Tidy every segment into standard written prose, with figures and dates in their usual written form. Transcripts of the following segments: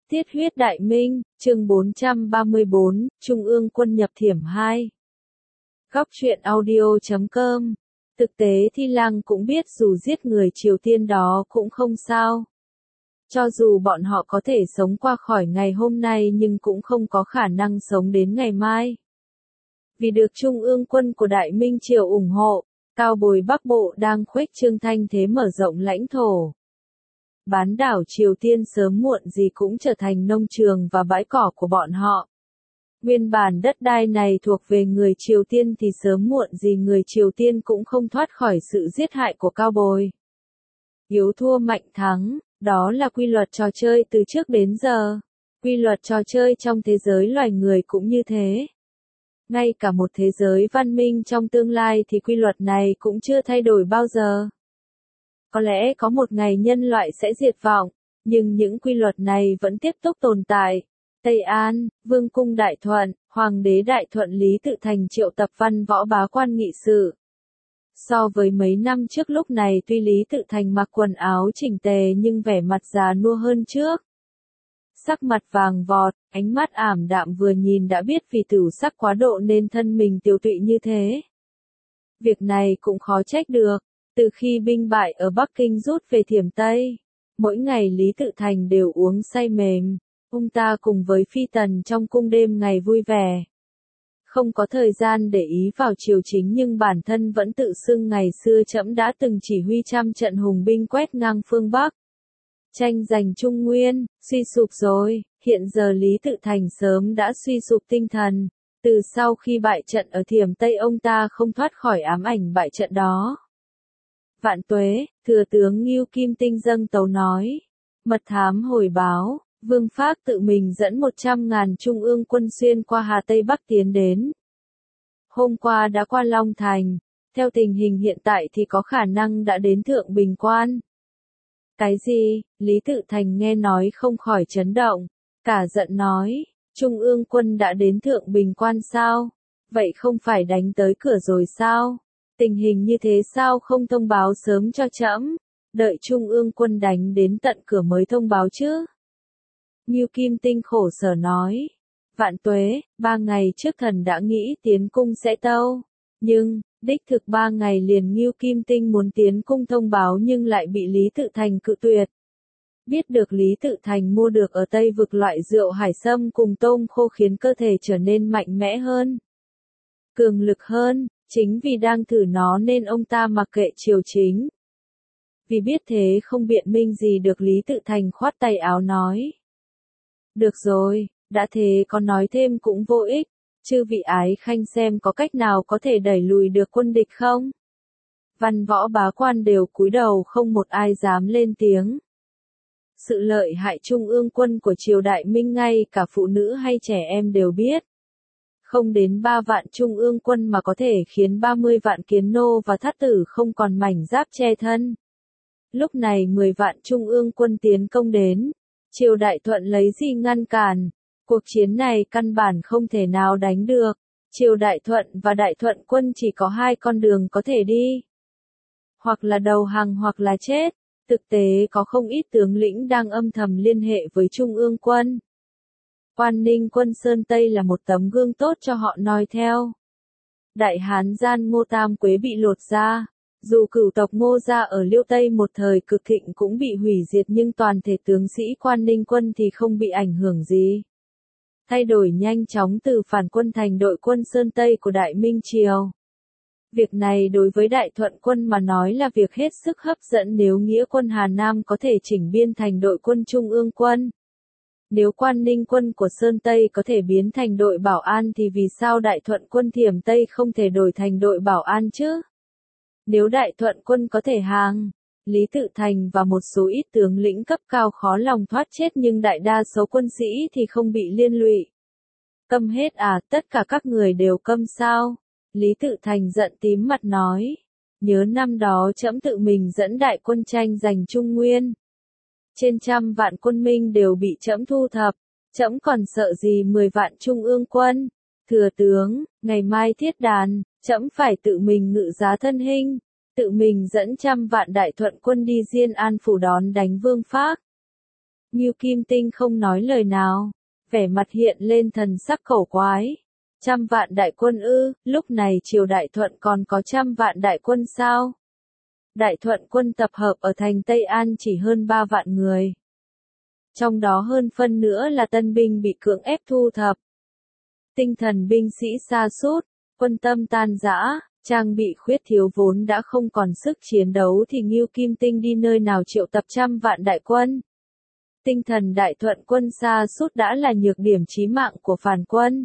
Tiết huyết đại minh, chương 434, Trung ương quân nhập thiểm 2. Góc truyện audio.com. Thực tế Thi Lăng cũng biết dù giết người Triều Tiên đó cũng không sao. Cho dù bọn họ có thể sống qua khỏi ngày hôm nay nhưng cũng không có khả năng sống đến ngày mai. Vì được Trung ương quân của Đại Minh Triều ủng hộ, Cao Bồi Bắc Bộ đang khuếch trương thanh thế mở rộng lãnh thổ. Bán đảo Triều Tiên sớm muộn gì cũng trở thành nông trường và bãi cỏ của bọn họ. Nguyên bản đất đai này thuộc về người Triều Tiên thì sớm muộn gì người Triều Tiên cũng không thoát khỏi sự giết hại của Cao Bồi. Yếu thua mạnh thắng, đó là quy luật trò chơi từ trước đến giờ. Quy luật trò chơi trong thế giới loài người cũng như thế. Ngay cả một thế giới văn minh trong tương lai thì quy luật này cũng chưa thay đổi bao giờ. Có lẽ có một ngày nhân loại sẽ diệt vong, nhưng những quy luật này vẫn tiếp tục tồn tại. Tây An, Vương cung Đại Thuận, Hoàng đế Đại Thuận Lý Tự Thành triệu tập văn võ bá quan nghị sự. So với mấy năm trước lúc này tuy Lý Tự Thành mặc quần áo chỉnh tề nhưng vẻ mặt già nua hơn trước. Sắc mặt vàng vọt, ánh mắt ảm đạm vừa nhìn đã biết vì tửu sắc quá độ nên thân mình tiều tụy như thế. Việc này cũng khó trách được. Từ khi binh bại ở Bắc Kinh rút về Thiểm Tây, mỗi ngày Lý Tự Thành đều uống say mềm, ông ta cùng với phi tần trong cung đêm ngày vui vẻ. Không có thời gian để ý vào triều chính nhưng bản thân vẫn tự xưng ngày xưa trẫm đã từng chỉ huy trăm trận hùng binh quét ngang phương Bắc. Tranh giành Trung Nguyên, suy sụp rồi, hiện giờ Lý Tự Thành sớm đã suy sụp tinh thần. Từ sau khi bại trận ở Thiểm Tây ông ta không thoát khỏi ám ảnh bại trận đó. Vạn tuế, thừa tướng Ngưu Kim Tinh dâng tấu nói. Mật thám hồi báo, Vương Phác tự mình dẫn 100.000 trung ương quân xuyên qua Hà Tây Bắc tiến đến. Hôm qua đã qua Long Thành, theo tình hình hiện tại thì có khả năng đã đến Thượng Bình Quan. Cái gì? Lý Tự Thành nghe nói không khỏi chấn động, cả giận nói, Trung ương quân đã đến Thượng Bình Quan sao? Vậy không phải đánh tới cửa rồi sao? Tình hình như thế sao không thông báo sớm cho trẫm, đợi Trung ương quân đánh đến tận cửa mới thông báo chứ? Ngưu Kim Tinh khổ sở nói, vạn tuế, 3 ngày trước thần đã nghĩ tiến cung sẽ tâu, nhưng, đích thực 3 ngày liền Ngưu Kim Tinh muốn tiến cung thông báo nhưng lại bị Lý Tự Thành cự tuyệt. Biết được Lý Tự Thành mua được ở Tây Vực loại rượu hải sâm cùng tôm khô khiến cơ thể trở nên mạnh mẽ hơn, cường lực hơn. Chính vì đang thử nó nên ông ta mặc kệ triều chính. Vì biết thế không biện minh gì được Lý Tự Thành khoát tay áo nói. Được rồi, đã thế có nói thêm cũng vô ích, chư vị ái khanh xem có cách nào có thể đẩy lùi được quân địch không? Văn võ bá quan đều cúi đầu không một ai dám lên tiếng. Sự lợi hại trung ương quân của triều Đại Minh ngay cả phụ nữ hay trẻ em đều biết. Không đến 3 vạn trung ương quân mà có thể khiến 30 vạn kiến nô và thát tử không còn mảnh giáp che thân. Lúc này 10 vạn trung ương quân tiến công đến, triều Đại Thuận lấy gì ngăn cản, cuộc chiến này căn bản không thể nào đánh được, triều Đại Thuận và Đại Thuận quân chỉ có 2 con đường có thể đi. Hoặc là đầu hàng hoặc là chết, thực tế có không ít tướng lĩnh đang âm thầm liên hệ với trung ương quân. Quan Ninh quân Sơn Tây là một tấm gương tốt cho họ noi theo. Đại Hán gian Ngô Tam Quế bị lột da, dù cửu tộc Ngô gia ở Liêu Tây một thời cực thịnh cũng bị hủy diệt nhưng toàn thể tướng sĩ Quan Ninh quân thì không bị ảnh hưởng gì. Thay đổi nhanh chóng từ phản quân thành đội quân Sơn Tây của Đại Minh Triều. Việc này đối với Đại Thuận quân mà nói là việc hết sức hấp dẫn nếu nghĩa quân Hà Nam có thể chỉnh biên thành đội quân Trung ương quân. Nếu Quan Ninh quân của Sơn Tây có thể biến thành đội bảo an thì vì sao Đại Thuận quân Thiểm Tây không thể đổi thành đội bảo an chứ? Nếu Đại Thuận quân có thể hàng, Lý Tự Thành và một số ít tướng lĩnh cấp cao khó lòng thoát chết nhưng đại đa số quân sĩ thì không bị liên lụy. Câm hết à, tất cả các người đều câm sao? Lý Tự Thành giận tím mặt nói. Nhớ năm đó trẫm tự mình dẫn đại quân tranh giành Trung Nguyên. Trên trăm vạn quân Minh đều bị trẫm thu thập, trẫm còn sợ gì 10 vạn trung ương quân. Thừa tướng, ngày mai thiết đàn, trẫm phải tự mình ngự giá thân hình, tự mình dẫn trăm vạn Đại Thuận quân đi Diên An phủ đón đánh Vương Phác. Ngưu Kim Tinh không nói lời nào, vẻ mặt hiện lên thần sắc cổ quái. 100 vạn đại quân ư? Lúc này triều Đại Thuận còn có 100 vạn đại quân sao? Đại Thuận quân tập hợp ở thành Tây An chỉ hơn 3 vạn người. Trong đó hơn phân nữa là tân binh bị cưỡng ép thu thập. Tinh thần binh sĩ sa sút, quân tâm tan rã, trang bị khuyết thiếu vốn đã không còn sức chiến đấu thì Ngưu Kim Tinh đi nơi nào triệu tập 100 vạn đại quân. Tinh thần Đại Thuận quân sa sút đã là nhược điểm chí mạng của phản quân.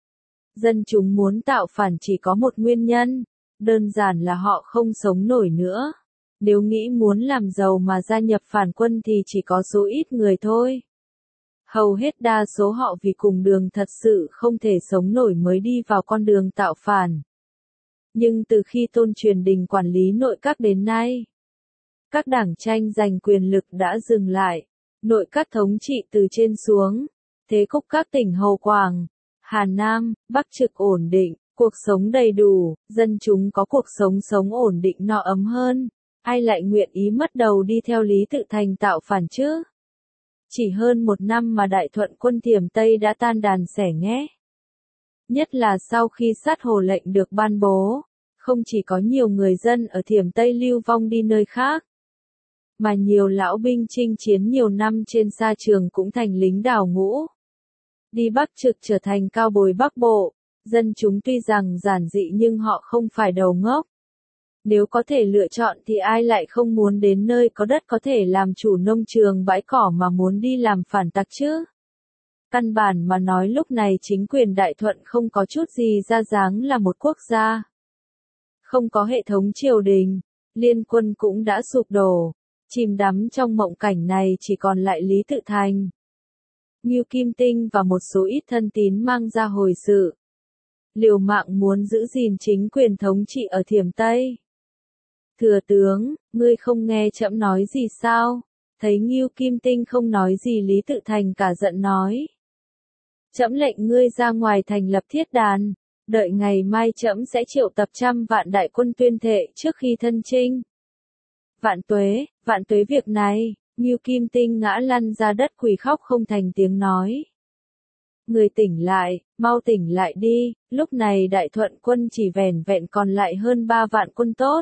Dân chúng muốn tạo phản chỉ có một nguyên nhân, đơn giản là họ không sống nổi nữa. Nếu nghĩ muốn làm giàu mà gia nhập phản quân thì chỉ có số ít người thôi. Hầu hết đa số họ vì cùng đường thật sự không thể sống nổi mới đi vào con đường tạo phản. Nhưng từ khi Tôn Truyền Đình quản lý nội các đến nay, các đảng tranh giành quyền lực đã dừng lại, nội các thống trị từ trên xuống, thế cục các tỉnh Hầu Quảng, Hà Nam, Bắc Trực ổn định, cuộc sống đầy đủ, dân chúng có cuộc sống sống ổn định no ấm hơn, ai lại nguyện ý mất đầu đi theo Lý Tự Thành tạo phản chứ? Chỉ hơn 1 năm mà Đại Thuận quân Thiểm Tây đã tan đàn xẻ nghé. Nhất là sau khi sát hồ lệnh được ban bố, không chỉ có nhiều người dân ở Thiểm Tây lưu vong đi nơi khác, mà nhiều lão binh chinh chiến nhiều năm trên sa trường cũng thành lính đào ngũ. Đi Bắc Trực trở thành cao bồi Bắc Bộ, dân chúng tuy rằng giản dị nhưng họ không phải đầu ngốc. Nếu có thể lựa chọn thì ai lại không muốn đến nơi có đất có thể làm chủ nông trường bãi cỏ mà muốn đi làm phản tặc chứ? Căn bản mà nói lúc này chính quyền Đại Thuận không có chút gì ra dáng là một quốc gia. Không có hệ thống triều đình, liên quân cũng đã sụp đổ, chìm đắm trong mộng cảnh này chỉ còn lại Lý Tự Thành, Ngưu Kim Tinh và một số ít thân tín mang ra hồi sự. Liều mạng muốn giữ gìn chính quyền thống trị ở Thiểm Tây. Thừa tướng, ngươi không nghe trẫm nói gì sao? Thấy Ngưu Kim Tinh không nói gì Lý Tự Thành cả giận nói. Trẫm lệnh ngươi ra ngoài thành lập thiết đàn, đợi ngày mai trẫm sẽ triệu tập 100 vạn đại quân tuyên thệ trước khi thân chinh. Vạn tuế việc này, Ngưu Kim Tinh ngã lăn ra đất quỳ khóc không thành tiếng nói. Người tỉnh lại, mau tỉnh lại đi, lúc này Đại Thuận quân chỉ vẻn vẹn còn lại hơn 3 vạn quân tốt.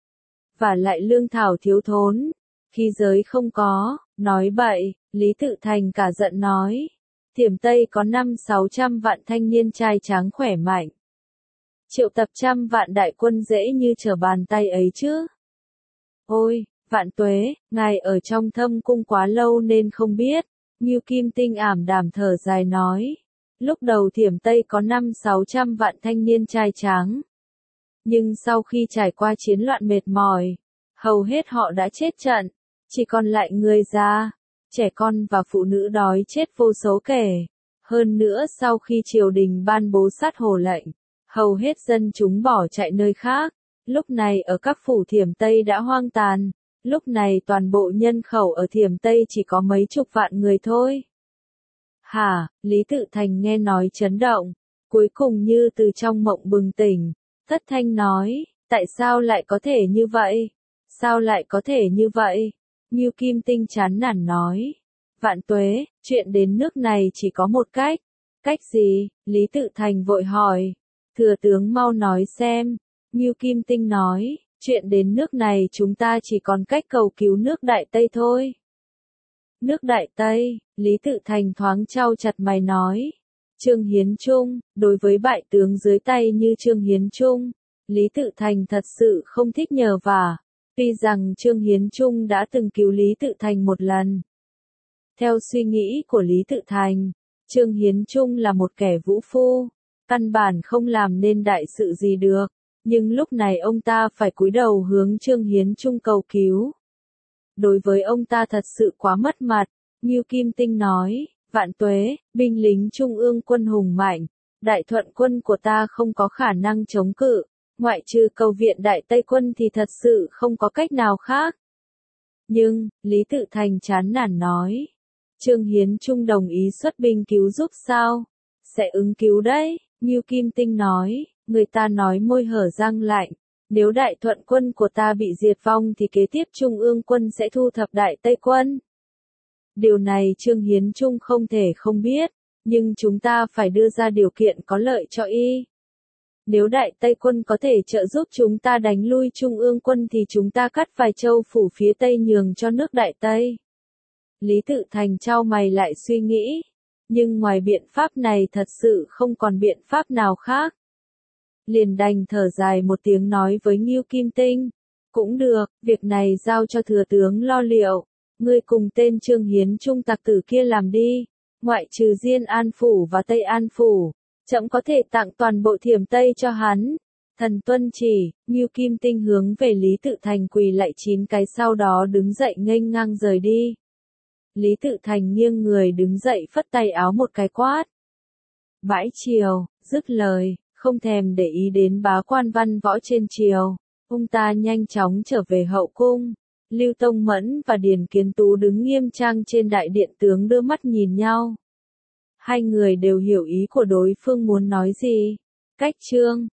Và lại lương thảo thiếu thốn, khí giới không có, nói bậy, Lý Tự Thành cả giận nói. Thiểm Tây có 500-600 vạn thanh niên trai tráng khỏe mạnh. Triệu tập 100 vạn đại quân dễ như trở bàn tay ấy chứ. Ôi, Vạn Tuế, ngài ở trong Thâm cung quá lâu nên không biết. Ngưu Kim Tinh ảm đạm thở dài nói. Lúc đầu Thiểm Tây có 500-600 vạn thanh niên trai tráng. Nhưng sau khi trải qua chiến loạn mệt mỏi, hầu hết họ đã chết trận, chỉ còn lại người già, trẻ con và phụ nữ đói chết vô số kể. Hơn nữa sau khi triều đình ban bố sát hồ lệnh, hầu hết dân chúng bỏ chạy nơi khác, lúc này ở các phủ Thiểm Tây đã hoang tàn, lúc này toàn bộ nhân khẩu ở Thiểm Tây chỉ có mấy chục vạn người thôi. Hả, Lý Tự Thành nghe nói chấn động, cuối cùng như từ trong mộng bừng tỉnh, thất thanh nói, tại sao lại có thể như vậy? Sao lại có thể như vậy? Ngưu Kim Tinh chán nản nói. Vạn Tuế, chuyện đến nước này chỉ có một cách. Cách gì? Lý Tự Thành vội hỏi. Thừa tướng mau nói xem. Ngưu Kim Tinh nói, chuyện đến nước này chúng ta chỉ còn cách cầu cứu nước Đại Tây thôi. Nước Đại Tây, Lý Tự Thành thoáng chau chặt mày nói. Trương Hiến Trung, đối với bại tướng dưới tay như Trương Hiến Trung, Lý Tự Thành thật sự không thích nhờ vả. Tuy rằng Trương Hiến Trung đã từng cứu Lý Tự Thành một lần. Theo suy nghĩ của Lý Tự Thành, Trương Hiến Trung là một kẻ vũ phu, căn bản không làm nên đại sự gì được, nhưng lúc này ông ta phải cúi đầu hướng Trương Hiến Trung cầu cứu. Đối với ông ta thật sự quá mất mặt, Ngưu Kim Tinh nói, Vạn Tuế, binh lính Trung ương quân hùng mạnh, Đại Thuận quân của ta không có khả năng chống cự. Ngoại trừ cầu viện Đại Tây quân thì thật sự không có cách nào khác. Nhưng, Lý Tự Thành chán nản nói. Trương Hiến Trung đồng ý xuất binh cứu giúp sao? Sẽ ứng cứu đấy, Ngưu Kim Tinh nói. Người ta nói môi hở răng lạnh. Nếu Đại Thuận quân của ta bị diệt vong thì kế tiếp Trung ương quân sẽ thu thập Đại Tây quân. Điều này Trương Hiến Trung không thể không biết, nhưng chúng ta phải đưa ra điều kiện có lợi cho y. Nếu Đại Tây quân có thể trợ giúp chúng ta đánh lui Trung ương quân thì chúng ta cắt vài châu phủ phía Tây nhường cho nước Đại Tây. Lý Tự Thành chau mày lại suy nghĩ, nhưng ngoài biện pháp này thật sự không còn biện pháp nào khác. Liền đành thở dài một tiếng nói với Ngưu Kim Tinh, cũng được, việc này giao cho thừa tướng lo liệu, ngươi cùng tên Trương Hiến Trung tặc tử kia làm đi, ngoại trừ Diên An Phủ và Tây An Phủ, trẫm có thể tặng toàn bộ Thiểm Tây cho hắn. Thần tuân chỉ, Ngưu Kim Tinh hướng về Lý Tự Thành quỳ lạy 9 cái sau đó đứng dậy nghênh ngang rời đi. Lý Tự Thành nghiêng người đứng dậy phất tay áo một cái quát. Bãi triều, dứt lời, không thèm để ý đến bá quan văn võ trên triều, ông ta nhanh chóng trở về hậu cung. Lưu Tông Mẫn và Điền Kiến Tú đứng nghiêm trang trên đại điện tướng đưa mắt nhìn nhau. Hai người đều hiểu ý của đối phương muốn nói gì. Cách chương